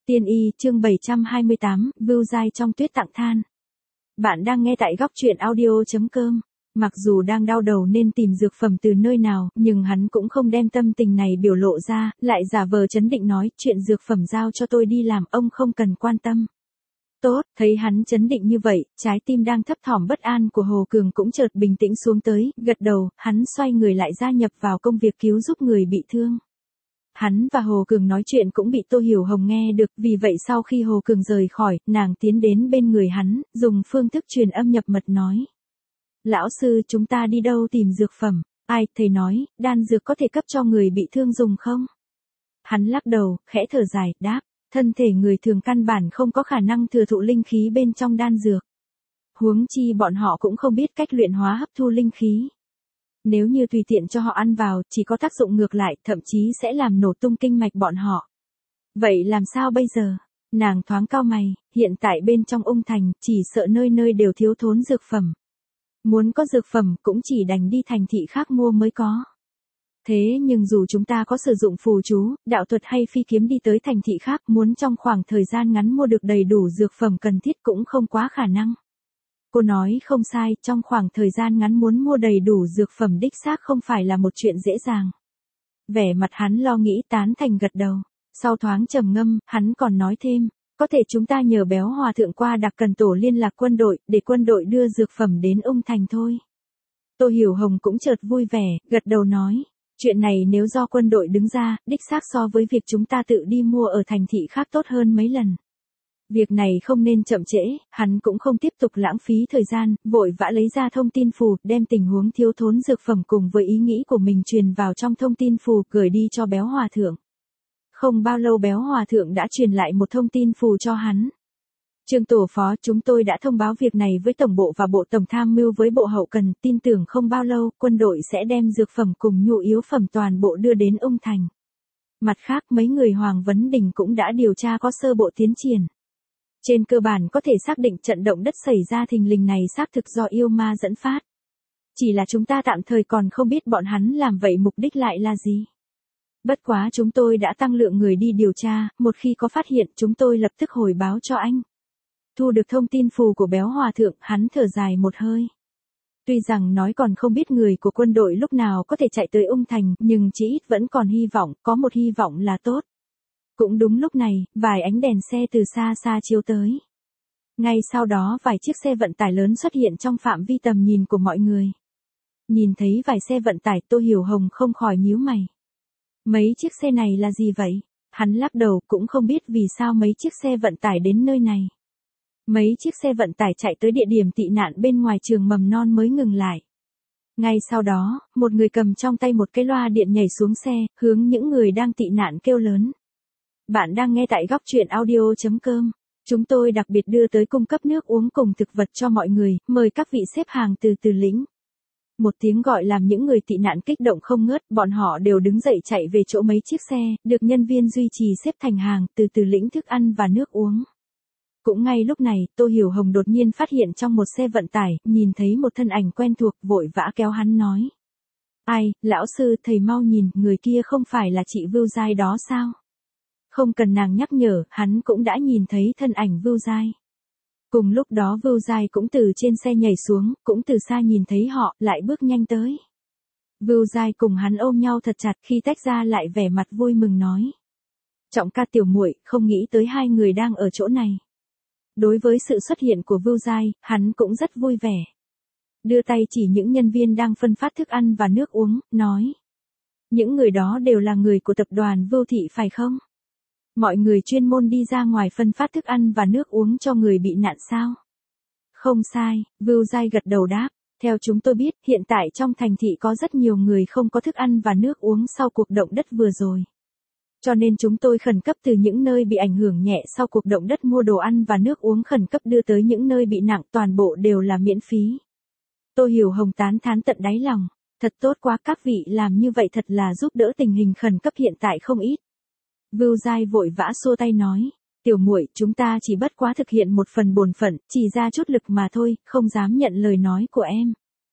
Tiên y chương 728, Vưu Giai trong tuyết tặng than. Bạn đang nghe tại góc truyện audio.com. Mặc dù đang đau đầu nên tìm dược phẩm từ nơi nào, nhưng hắn cũng không đem tâm tình này biểu lộ ra, lại giả vờ trấn định nói, chuyện dược phẩm giao cho tôi đi làm, ông không cần quan tâm. Tốt, thấy hắn trấn định như vậy, trái tim đang thấp thỏm bất an của Hồ Cường cũng chợt bình tĩnh xuống tới, gật đầu, hắn xoay người lại gia nhập vào công việc cứu giúp người bị thương. Hắn và Hồ Cường nói chuyện cũng bị Tô Hiểu Hồng nghe được, vì vậy sau khi Hồ Cường rời khỏi, nàng tiến đến bên người hắn, dùng phương thức truyền âm nhập mật nói. Lão sư, chúng ta đi đâu tìm dược phẩm? Ai, thầy nói, đan dược có thể cấp cho người bị thương dùng không? Hắn lắc đầu, khẽ thở dài, đáp, thân thể người thường căn bản không có khả năng thừa thụ linh khí bên trong đan dược. Huống chi bọn họ cũng không biết cách luyện hóa hấp thu linh khí. Nếu như tùy tiện cho họ ăn vào, chỉ có tác dụng ngược lại, thậm chí sẽ làm nổ tung kinh mạch bọn họ. Vậy làm sao bây giờ? Nàng thoáng cau mày, hiện tại bên trong Ung Thành, chỉ sợ nơi nơi đều thiếu thốn dược phẩm. Muốn có dược phẩm cũng chỉ đành đi thành thị khác mua mới có. Thế nhưng dù chúng ta có sử dụng phù chú, đạo thuật hay phi kiếm đi tới thành thị khác, muốn trong khoảng thời gian ngắn mua được đầy đủ dược phẩm cần thiết cũng không quá khả năng. Cô nói không sai, trong khoảng thời gian ngắn muốn mua đầy đủ dược phẩm đích xác không phải là một chuyện dễ dàng. Vẻ mặt hắn lo nghĩ tán thành gật đầu. Sau thoáng trầm ngâm, hắn còn nói thêm, có thể chúng ta nhờ Béo Hòa Thượng qua đặc cần tổ liên lạc quân đội, để quân đội đưa dược phẩm đến Ung Thành thôi. Tô Hiểu Hồng cũng chợt vui vẻ, gật đầu nói, chuyện này nếu do quân đội đứng ra, đích xác so với việc chúng ta tự đi mua ở thành thị khác tốt hơn mấy lần. Việc này không nên chậm trễ, hắn cũng không tiếp tục lãng phí thời gian, vội vã lấy ra thông tin phù, đem tình huống thiếu thốn dược phẩm cùng với ý nghĩ của mình truyền vào trong thông tin phù, gửi đi cho Béo Hòa Thượng. Không bao lâu Béo Hòa Thượng đã truyền lại một thông tin phù cho hắn. Trương Tổ Phó, chúng tôi đã thông báo việc này với Tổng bộ và Bộ Tổng Tham mưu với Bộ Hậu Cần, tin tưởng không bao lâu, quân đội sẽ đem dược phẩm cùng nhu yếu phẩm toàn bộ đưa đến Ung Thành. Mặt khác, mấy người Hoàng Vấn Đình cũng đã điều tra có sơ bộ tiến triển. Trên cơ bản có thể xác định trận động đất xảy ra thình lình này xác thực do yêu ma dẫn phát. Chỉ là chúng ta tạm thời còn không biết bọn hắn làm vậy mục đích lại là gì. Bất quá chúng tôi đã tăng lượng người đi điều tra, một khi có phát hiện chúng tôi lập tức hồi báo cho anh. Thu được thông tin phù của Béo Hòa Thượng, hắn thở dài một hơi. Tuy rằng nói còn không biết người của quân đội lúc nào có thể chạy tới Ung Thành, nhưng chí ít vẫn còn hy vọng, có một hy vọng là tốt. Cũng đúng lúc này, vài ánh đèn xe từ xa xa chiếu tới. Ngay sau đó vài chiếc xe vận tải lớn xuất hiện trong phạm vi tầm nhìn của mọi người. Nhìn thấy vài xe vận tải, Tô Hiểu Hồng không khỏi nhíu mày. Mấy chiếc xe này là gì vậy? Hắn lắc đầu, cũng không biết vì sao mấy chiếc xe vận tải đến nơi này. Mấy chiếc xe vận tải chạy tới địa điểm tị nạn bên ngoài trường mầm non mới ngừng lại. Ngay sau đó, một người cầm trong tay một cái loa điện nhảy xuống xe, hướng những người đang tị nạn kêu lớn. Bạn đang nghe tại góc truyện audio.com. Chúng tôi đặc biệt đưa tới cung cấp nước uống cùng thực vật cho mọi người, mời các vị xếp hàng từ từ lĩnh. Một tiếng gọi làm những người tị nạn kích động không ngớt, bọn họ đều đứng dậy chạy về chỗ mấy chiếc xe, được nhân viên duy trì xếp thành hàng, từ từ lĩnh thức ăn và nước uống. Cũng ngay lúc này, Tô Hiểu Hồng đột nhiên phát hiện trong một xe vận tải, nhìn thấy một thân ảnh quen thuộc, vội vã kéo hắn nói. Ai, lão sư, thầy mau nhìn, người kia không phải là chị Vưu Giai đó sao? Không cần nàng nhắc nhở, hắn cũng đã nhìn thấy thân ảnh Vưu Giai. Cùng lúc đó Vưu Giai cũng từ trên xe nhảy xuống, cũng từ xa nhìn thấy họ, lại bước nhanh tới. Vưu Giai cùng hắn ôm nhau thật chặt, khi tách ra lại vẻ mặt vui mừng nói. Trọng ca tiểu muội, không nghĩ tới hai người đang ở chỗ này. Đối với sự xuất hiện của Vưu Giai, hắn cũng rất vui vẻ. Đưa tay chỉ những nhân viên đang phân phát thức ăn và nước uống, nói. Những người đó đều là người của tập đoàn Vưu Thị phải không? Mọi người chuyên môn đi ra ngoài phân phát thức ăn và nước uống cho người bị nạn sao? Không sai, Vưu Giai gật đầu đáp. Theo chúng tôi biết, hiện tại trong thành thị có rất nhiều người không có thức ăn và nước uống sau cuộc động đất vừa rồi. Cho nên chúng tôi khẩn cấp từ những nơi bị ảnh hưởng nhẹ sau cuộc động đất mua đồ ăn và nước uống khẩn cấp đưa tới những nơi bị nặng, toàn bộ đều là miễn phí. Tô Hiểu Hồng tán thán tận đáy lòng. Thật tốt quá, các vị làm như vậy thật là giúp đỡ tình hình khẩn cấp hiện tại không ít. Vưu Giai vội vã xua tay nói, tiểu muội, chúng ta chỉ bất quá thực hiện một phần bổn phận, chỉ ra chút lực mà thôi, không dám nhận lời nói của em.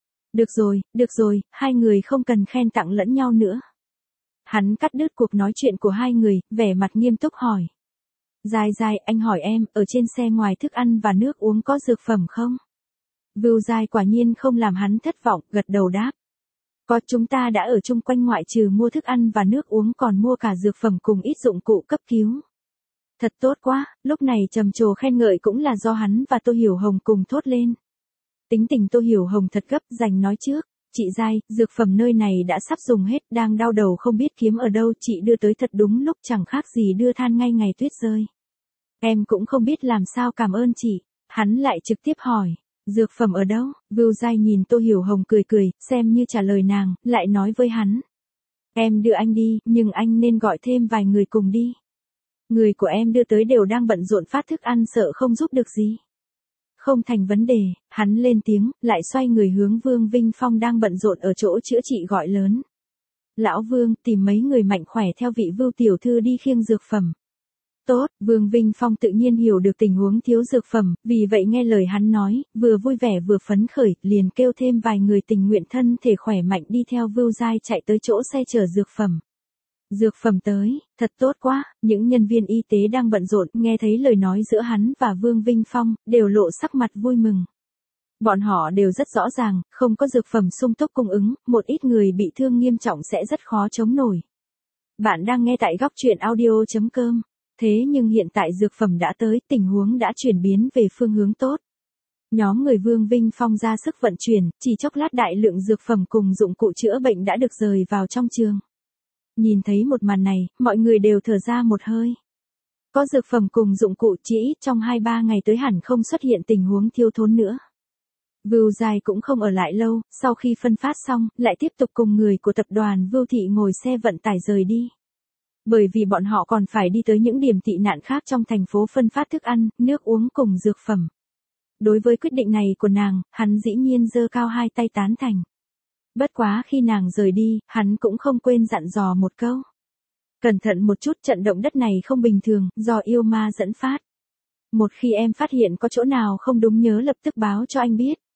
Được rồi, hai người không cần khen tặng lẫn nhau nữa. Hắn cắt đứt cuộc nói chuyện của hai người, vẻ mặt nghiêm túc hỏi. Giai Giai, anh hỏi em, ở trên xe ngoài thức ăn và nước uống có dược phẩm không? Vưu Giai quả nhiên không làm hắn thất vọng, gật đầu đáp. Có, chúng ta đã ở chung quanh ngoại trừ mua thức ăn và nước uống còn mua cả dược phẩm cùng ít dụng cụ cấp cứu. Thật tốt quá, lúc này trầm trồ khen ngợi cũng là do hắn và Tô Hiểu Hồng cùng thốt lên. Tính tình Tô Hiểu Hồng thật gấp, dành nói trước. Chị Giai, dược phẩm nơi này đã sắp dùng hết, đang đau đầu không biết kiếm ở đâu, chị đưa tới thật đúng lúc, chẳng khác gì đưa than ngay ngày tuyết rơi. Em cũng không biết làm sao cảm ơn chị. Hắn lại trực tiếp hỏi, dược phẩm ở đâu? Vưu Giai nhìn Tô Hiểu Hồng cười cười, xem như trả lời nàng, lại nói với hắn. Em đưa anh đi, nhưng anh nên gọi thêm vài người cùng đi. Người của em đưa tới đều đang bận rộn phát thức ăn, sợ không giúp được gì. Không thành vấn đề, hắn lên tiếng, lại xoay người hướng Vương Vinh Phong đang bận rộn ở chỗ chữa trị gọi lớn. Lão Vương, tìm mấy người mạnh khỏe theo vị Vưu tiểu thư đi khiêng dược phẩm. Tốt, Vương Vinh Phong tự nhiên hiểu được tình huống thiếu dược phẩm, vì vậy nghe lời hắn nói, vừa vui vẻ vừa phấn khởi, liền kêu thêm vài người tình nguyện thân thể khỏe mạnh đi theo Vưu Giai chạy tới chỗ xe chở dược phẩm. Dược phẩm tới, thật tốt quá, những nhân viên y tế đang bận rộn, nghe thấy lời nói giữa hắn và Vương Vinh Phong, đều lộ sắc mặt vui mừng. Bọn họ đều rất rõ ràng, không có dược phẩm sung túc cung ứng, một ít người bị thương nghiêm trọng sẽ rất khó chống nổi. Bạn đang nghe tại góc truyện audio.com. Thế nhưng hiện tại dược phẩm đã tới, tình huống đã chuyển biến về phương hướng tốt. Nhóm người Vương Vinh Phong ra sức vận chuyển, chỉ chốc lát đại lượng dược phẩm cùng dụng cụ chữa bệnh đã được rời vào trong trường. Nhìn thấy một màn này, mọi người đều thở ra một hơi. Có dược phẩm cùng dụng cụ, chỉ ít trong 2-3 ngày tới hẳn không xuất hiện tình huống thiếu thốn nữa. Vưu Giai cũng không ở lại lâu, sau khi phân phát xong, lại tiếp tục cùng người của tập đoàn Vưu Thị ngồi xe vận tải rời đi. Bởi vì bọn họ còn phải đi tới những điểm tị nạn khác trong thành phố phân phát thức ăn, nước uống cùng dược phẩm. Đối với quyết định này của nàng, hắn dĩ nhiên giơ cao hai tay tán thành. Bất quá khi nàng rời đi, hắn cũng không quên dặn dò một câu. Cẩn thận một chút, trận động đất này không bình thường, do yêu ma dẫn phát. Một khi em phát hiện có chỗ nào không đúng nhớ lập tức báo cho anh biết.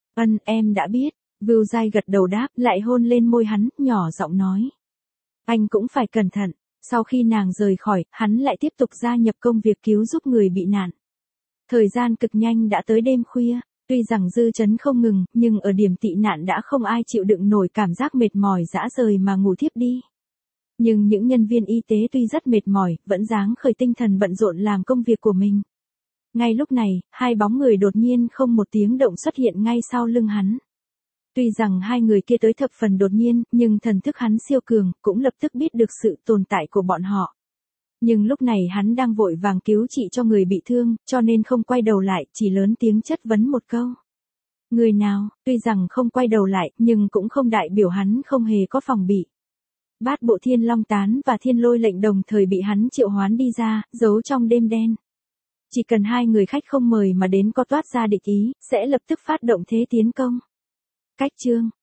Em đã biết. Vưu Giai gật đầu đáp, lại hôn lên môi hắn, nhỏ giọng nói. Anh cũng phải cẩn thận. Sau khi nàng rời khỏi, hắn lại tiếp tục gia nhập công việc cứu giúp người bị nạn. Thời gian cực nhanh đã tới đêm khuya, tuy rằng dư chấn không ngừng, nhưng ở điểm tị nạn đã không ai chịu đựng nổi cảm giác mệt mỏi dã rời mà ngủ thiếp đi. Nhưng những nhân viên y tế tuy rất mệt mỏi, vẫn dáng khởi tinh thần bận rộn làm công việc của mình. Ngay lúc này, hai bóng người đột nhiên không một tiếng động xuất hiện ngay sau lưng hắn. Tuy rằng hai người kia tới thập phần đột nhiên, nhưng thần thức hắn siêu cường, cũng lập tức biết được sự tồn tại của bọn họ. Nhưng lúc này hắn đang vội vàng cứu trị cho người bị thương, cho nên không quay đầu lại, chỉ lớn tiếng chất vấn một câu. Người nào, tuy rằng không quay đầu lại, nhưng cũng không đại biểu hắn không hề có phòng bị. Bát bộ Thiên Long Tán và Thiên Lôi Lệnh đồng thời bị hắn triệu hoán đi ra, giấu trong đêm đen. Chỉ cần hai người khách không mời mà đến có toát ra địch ý, sẽ lập tức phát động thế tiến công. Cách chương